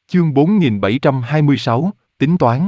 Chương 4726, tính toán.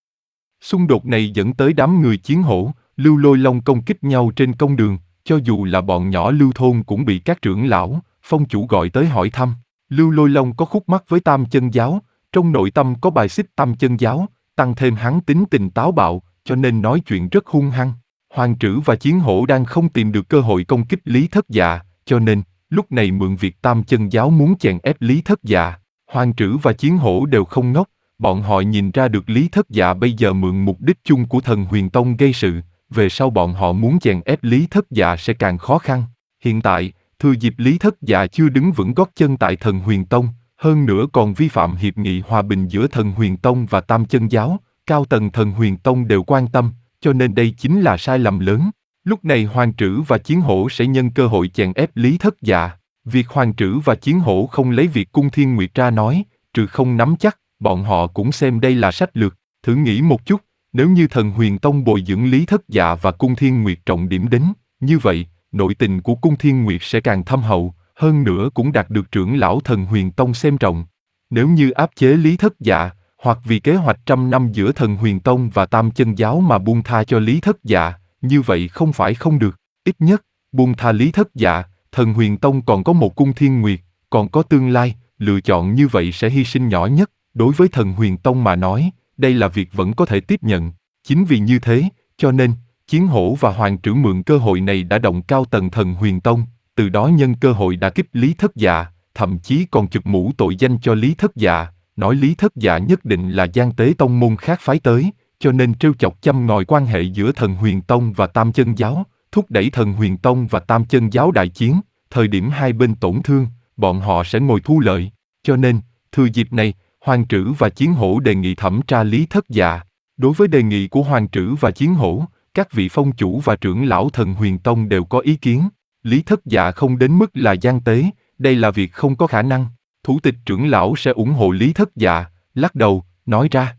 Xung đột này dẫn tới đám người Chiến Hổ, Lưu Lôi Long công kích nhau trên công đường, cho dù là bọn nhỏ Lưu thôn cũng bị các trưởng lão, phong chủ gọi tới hỏi thăm. Lưu Lôi Long có khúc mắc với Tam Chân Giáo, trong nội tâm có bài xích Tam Chân Giáo, tăng thêm hắn tính tình táo bạo, cho nên nói chuyện rất hung hăng. Hoàng Trữ và Chiến Hổ đang không tìm được cơ hội công kích Lý Thất Dạ, cho nên, lúc này mượn việc Tam Chân Giáo muốn chèn ép Lý Thất Dạ. Hoàng Trữ và Chiến Hổ đều không ngốc, bọn họ nhìn ra được Lý Thất Dạ bây giờ mượn mục đích chung của Thần Huyền Tông gây sự, về sau bọn họ muốn chèn ép Lý Thất Dạ sẽ càng khó khăn. Hiện tại, thừa dịp Lý Thất Dạ chưa đứng vững gót chân tại Thần Huyền Tông, hơn nữa còn vi phạm hiệp nghị hòa bình giữa Thần Huyền Tông và Tam Chân Giáo, cao tầng Thần Huyền Tông đều quan tâm, cho nên đây chính là sai lầm lớn. Lúc này Hoàng Trữ và Chiến Hổ sẽ nhân cơ hội chèn ép Lý Thất Dạ. Việc Hoàng Trữ và Chiến Hổ không lấy việc Cung Thiên Nguyệt ra nói, trừ không nắm chắc, bọn họ cũng xem đây là sách lược. Thử nghĩ một chút, nếu như Thần Huyền Tông bồi dưỡng Lý Thất Dạ và Cung Thiên Nguyệt trọng điểm đến, như vậy, nội tình của Cung Thiên Nguyệt sẽ càng thâm hậu, hơn nữa cũng đạt được trưởng lão Thần Huyền Tông xem trọng. Nếu như áp chế Lý Thất Dạ, hoặc vì kế hoạch 100 năm giữa Thần Huyền Tông và Tam Chân Giáo mà buông tha cho Lý Thất Dạ, như vậy không phải không được, ít nhất, buông tha Lý Thất Dạ, Thần Huyền Tông còn có một Cung Thiên Nguyệt, còn có tương lai, lựa chọn như vậy sẽ hy sinh nhỏ nhất, đối với Thần Huyền Tông mà nói, đây là việc vẫn có thể tiếp nhận. Chính vì như thế, cho nên, Chiến Hổ và Hoàng Trữ mượn cơ hội này đã động cao tầng Thần Huyền Tông, từ đó nhân cơ hội đả kích Lý Thất Dạ, thậm chí còn chụp mũ tội danh cho Lý Thất Dạ, nói Lý Thất Dạ nhất định là gian tế tông môn khác phái tới, cho nên trêu chọc châm ngòi quan hệ giữa Thần Huyền Tông và Tam Chân Giáo, thúc đẩy Thần Huyền Tông và Tam Chân Giáo đại chiến, thời điểm hai bên tổn thương, bọn họ sẽ ngồi thu lợi. Cho nên, thừa dịp này, Hoàng Trữ và Chiến Hổ đề nghị thẩm tra Lý Thất Dạ. Đối với đề nghị của Hoàng Trữ và Chiến Hổ, các vị phong chủ và trưởng lão Thần Huyền Tông đều có ý kiến. Lý Thất Dạ không đến mức là gian tế, đây là việc không có khả năng. Thủ tịch trưởng lão sẽ ủng hộ Lý Thất Dạ, lắc đầu, nói ra.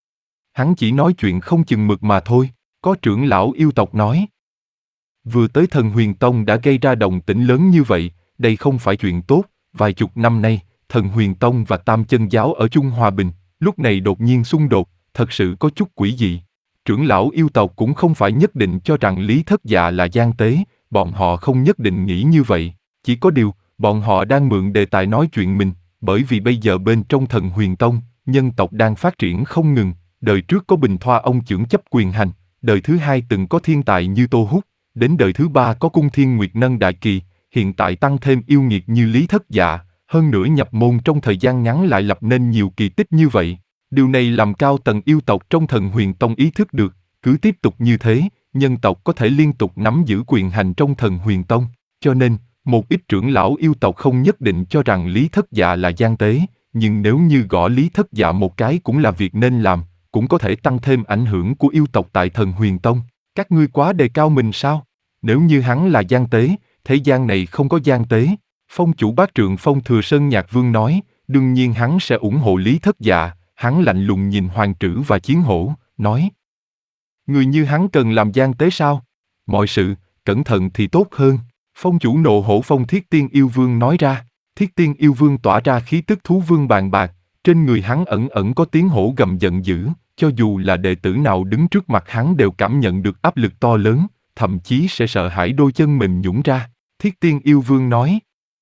Hắn chỉ nói chuyện không chừng mực mà thôi, có trưởng lão yêu tộc nói. Vừa tới Thần Huyền Tông đã gây ra động tĩnh lớn như vậy, đây không phải chuyện tốt, vài chục năm nay, Thần Huyền Tông và Tam Chân Giáo ở chung hòa bình, lúc này đột nhiên xung đột, thật sự có chút quỷ dị. Trưởng lão yêu tộc cũng không phải nhất định cho rằng Lý Thất Dạ là gian tế, bọn họ không nhất định nghĩ như vậy, chỉ có điều, bọn họ đang mượn đề tài nói chuyện mình, bởi vì bây giờ bên trong Thần Huyền Tông, nhân tộc đang phát triển không ngừng, đời trước có Bình Thoa ông chưởng chấp quyền hành, đời thứ hai từng có thiên tài như Tô Húc, đến đời thứ ba có Cung Thiên Nguyệt nâng đại kỳ, hiện tại tăng thêm yêu nghiệt như Lý Thất Dạ, hơn nữa nhập môn trong thời gian ngắn lại lập nên nhiều kỳ tích như vậy. Điều này làm cao tầng yêu tộc trong Thần Huyền Tông ý thức được, cứ tiếp tục như thế, nhân tộc có thể liên tục nắm giữ quyền hành trong Thần Huyền Tông, cho nên, một ít trưởng lão yêu tộc không nhất định cho rằng Lý Thất Dạ là gian tế, nhưng nếu như gõ Lý Thất Dạ một cái cũng là việc nên làm, cũng có thể tăng thêm ảnh hưởng của yêu tộc tại Thần Huyền Tông. Các ngươi quá đề cao mình sao? Nếu như hắn là gian tế, thế gian này không có gian tế. Phong chủ Bát Trượng Phong Thừa Sơn Nhạc Vương nói, đương nhiên hắn sẽ ủng hộ Lý Thất Dạ, hắn lạnh lùng nhìn Hoàng Trữ và Chiến Hổ, nói. Người như hắn cần làm gian tế sao? Mọi sự, cẩn thận thì tốt hơn. Phong chủ Nộ Hổ Phong Thiết Tiên Yêu Vương nói ra, Thiết Tiên Yêu Vương tỏa ra khí tức thú vương bàn bạc, trên người hắn ẩn ẩn có tiếng hổ gầm giận dữ, cho dù là đệ tử nào đứng trước mặt hắn đều cảm nhận được áp lực to lớn, thậm chí sẽ sợ hãi đôi chân mềm nhũn ra. Thiết Tiên Yêu Vương nói.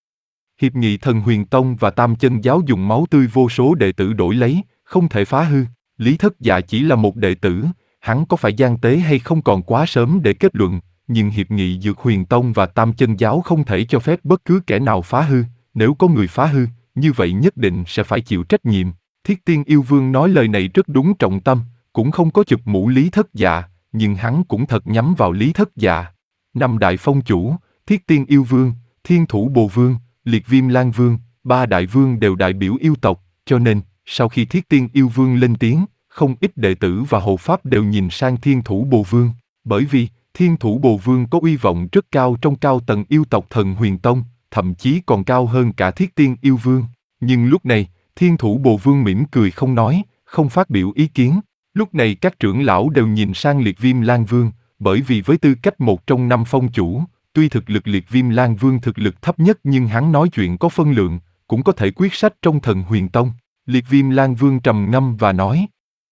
Hiệp nghị Thần Huyền Tông và Tam Chân Giáo dùng máu tươi vô số đệ tử đổi lấy, không thể phá hư. Lý Thất Dạ chỉ là một đệ tử, hắn có phải gian tế hay không còn quá sớm để kết luận, nhưng hiệp nghị Dược Huyền Tông và Tam Chân Giáo không thể cho phép bất cứ kẻ nào phá hư, nếu có người phá hư, như vậy nhất định sẽ phải chịu trách nhiệm. Thiết Tiên Yêu Vương nói lời này rất đúng trọng tâm, cũng không có chụp mũ Lý Thất Dạ, nhưng hắn cũng thật nhắm vào Lý Thất Dạ. Năm đại phong chủ, Thiết Tiên Yêu Vương, Thiên Thủ Bồ Vương, Liệt Viêm Lan Vương, ba đại vương đều đại biểu yêu tộc, cho nên, sau khi Thiết Tiên Yêu Vương lên tiếng, không ít đệ tử và hộ pháp đều nhìn sang Thiên Thủ Bồ Vương, bởi vì Thiên Thủ Bồ Vương có uy vọng rất cao trong cao tầng yêu tộc Thần Huyền Tông, thậm chí còn cao hơn cả Thiết Tiên Yêu Vương. Nhưng lúc này, Thiên Thủ Bồ Vương mỉm cười không nói, không phát biểu ý kiến. Lúc này các trưởng lão đều nhìn sang Liệt Viêm Lan Vương, bởi vì với tư cách một trong năm phong chủ, tuy thực lực Liệt Viêm Lan Vương thực lực thấp nhất nhưng hắn nói chuyện có phân lượng, cũng có thể quyết sách trong Thần Huyền Tông. Liệt Viêm Lan Vương trầm ngâm và nói.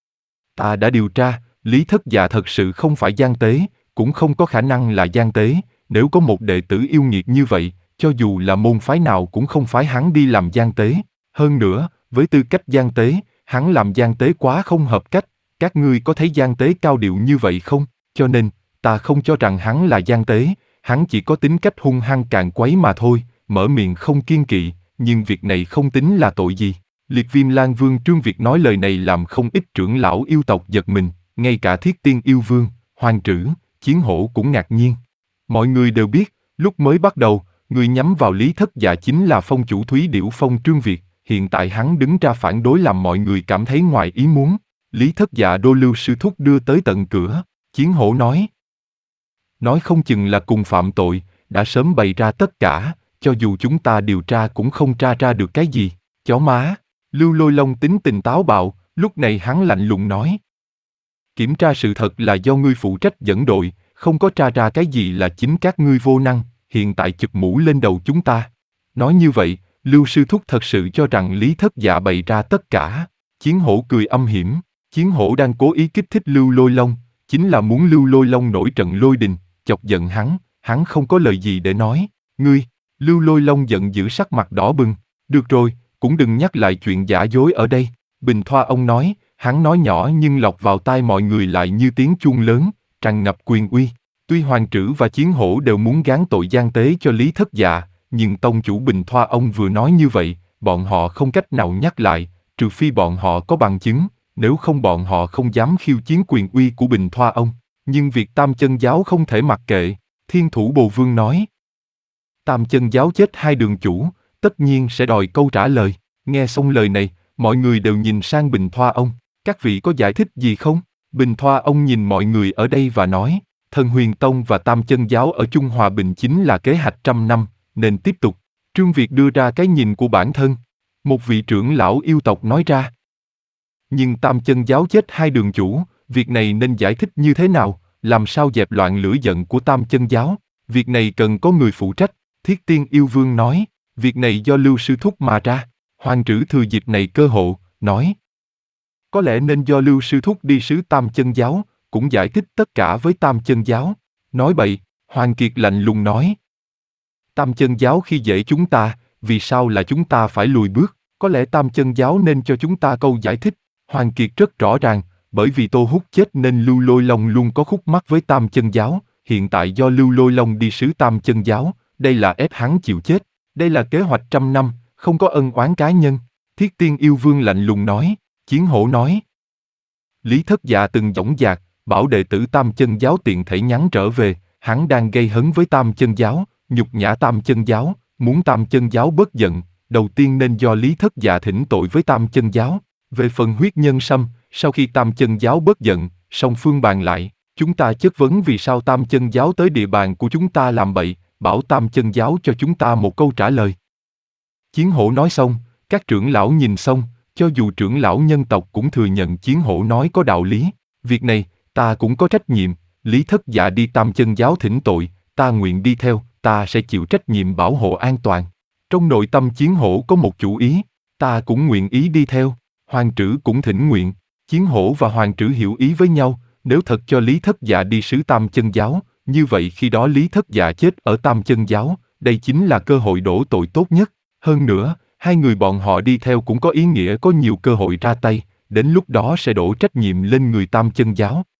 Ta đã điều tra, Lý Thất Dạ thật sự không phải gian tế, cũng không có khả năng là gian tế, nếu có một đệ tử yêu nghiệt như vậy, cho dù là môn phái nào cũng không phái hắn đi làm gian tế. Hơn nữa, với tư cách gian tế, hắn làm gian tế quá không hợp cách, các ngươi có thấy gian tế cao điệu như vậy không? Cho nên, ta không cho rằng hắn là gian tế, hắn chỉ có tính cách hung hăng càn quấy mà thôi, mở miệng không kiêng kỵ, nhưng việc này không tính là tội gì. Liệt Viêm Lan Vương Trương Việt nói lời này làm không ít trưởng lão yêu tộc giật mình, ngay cả Thiết Tiên Yêu Vương, Hoàng Trữ, Chiến Hổ cũng ngạc nhiên. Mọi người đều biết, lúc mới bắt đầu, người nhắm vào Lý Thất Dạ chính là phong chủ Thúy Điểu Phong Trương Việt, hiện tại hắn đứng ra phản đối làm mọi người cảm thấy ngoài ý muốn. Lý Thất Dạ đô Lưu sư thúc đưa tới tận cửa, Chiến Hổ nói. Nói không chừng là cùng phạm tội, đã sớm bày ra tất cả, cho dù chúng ta điều tra cũng không tra ra được cái gì. Chó má, Lưu Lôi Long tính tình táo bạo, lúc này hắn lạnh lùng nói. Kiểm tra sự thật là do ngươi phụ trách dẫn đội, không có tra ra cái gì là chính các ngươi vô năng, hiện tại chụp mũ lên đầu chúng ta. Nói như vậy, Lưu sư thúc thật sự cho rằng Lý Thất Dạ bày ra tất cả. Chiến Hổ cười âm hiểm, Chiến Hổ đang cố ý kích thích Lưu Lôi Long, chính là muốn Lưu Lôi Long nổi trận lôi đình, chọc giận hắn không có lời gì để nói. Ngươi, Lưu Lôi Long giận dữ sắc mặt đỏ bừng, được rồi, cũng đừng nhắc lại chuyện giả dối ở đây. Bình Thoa ông nói, hắn nói nhỏ nhưng lọt vào tai mọi người lại như tiếng chuông lớn, tràn ngập quyền uy. Tuy Hoàng Trữ và Chiến Hổ đều muốn gán tội gian tế cho Lý Thất Dạ, nhưng tông chủ Bình Thoa ông vừa nói như vậy, bọn họ không cách nào nhắc lại, trừ phi bọn họ có bằng chứng, nếu không bọn họ không dám khiêu chiến quyền uy của Bình Thoa ông. Nhưng việc Tam Chân Giáo không thể mặc kệ, Thiên Thủ Bồ Vương nói. Tam Chân Giáo chết hai đường chủ, tất nhiên sẽ đòi câu trả lời. Nghe xong lời này, mọi người đều nhìn sang Bình Thoa ông. Các vị có giải thích gì không? Bình Thoa ông nhìn mọi người ở đây và nói, Thần Huyền Tông và Tam Chân Giáo ở chung hòa bình chính là kế hoạch trăm năm, nên tiếp tục. Trương Việt đưa ra cái nhìn của bản thân. Một vị trưởng lão yêu tộc nói ra. Nhưng Tam Chân Giáo chết hai đường chủ, việc này nên giải thích như thế nào, làm sao dẹp loạn lửa giận của Tam Chân Giáo? Việc này cần có người phụ trách. Thiết Tiên Yêu Vương nói, việc này do Lưu sư thúc mà ra. Hoàng Trữ thừa dịp này cơ hội, nói. Có lẽ nên do Lưu sư thúc đi sứ Tam Chân Giáo, cũng giải thích tất cả với Tam Chân Giáo. Nói bậy, Hoàng Kiệt lạnh lùng nói. Tam Chân Giáo khi dễ chúng ta, vì sao là chúng ta phải lùi bước? Có lẽ Tam Chân Giáo nên cho chúng ta câu giải thích. Hoàng Kiệt rất rõ ràng, bởi vì Tô Húc chết nên Lưu Lôi Long luôn có khúc mắc với Tam Chân Giáo, hiện tại do Lưu Lôi Long đi sứ Tam Chân Giáo, đây là ép hắn chịu chết. Đây là kế hoạch trăm năm, không có ân oán cá nhân. Thiết Tiên Yêu Vương lạnh lùng nói, Chiến Hổ nói. Lý Thất Dạ từng dõng dạc, bảo đệ tử Tam Chân Giáo tiện thể nhắn trở về, hắn đang gây hấn với Tam Chân Giáo, nhục nhã Tam Chân Giáo, muốn Tam Chân Giáo bớt giận, đầu tiên nên do Lý Thất Dạ thỉnh tội với Tam Chân Giáo. Về phần huyết nhân sâm, sau khi Tam Chân Giáo bớt giận, song phương bàn lại, chúng ta chất vấn vì sao Tam Chân Giáo tới địa bàn của chúng ta làm bậy, bảo Tam Chân Giáo cho chúng ta một câu trả lời. Chiến Hổ nói xong, các trưởng lão nhìn xong, cho dù trưởng lão nhân tộc cũng thừa nhận Chiến Hổ nói có đạo lý. Việc này, ta cũng có trách nhiệm, Lý Thất Dạ đi Tam Chân Giáo thỉnh tội, ta nguyện đi theo, ta sẽ chịu trách nhiệm bảo hộ an toàn. Trong nội tâm Chiến Hổ có một chủ ý, ta cũng nguyện ý đi theo. Hoàng Trữ cũng thỉnh nguyện, Chiến Hổ và Hoàng Trữ hiểu ý với nhau, nếu thật cho Lý Thất Dạ đi sứ Tam Chân Giáo, như vậy khi đó Lý Thất Dạ chết ở Tam Chân Giáo, đây chính là cơ hội đổ tội tốt nhất. Hơn nữa, hai người bọn họ đi theo cũng có ý nghĩa có nhiều cơ hội ra tay, đến lúc đó sẽ đổ trách nhiệm lên người Tam Chân Giáo.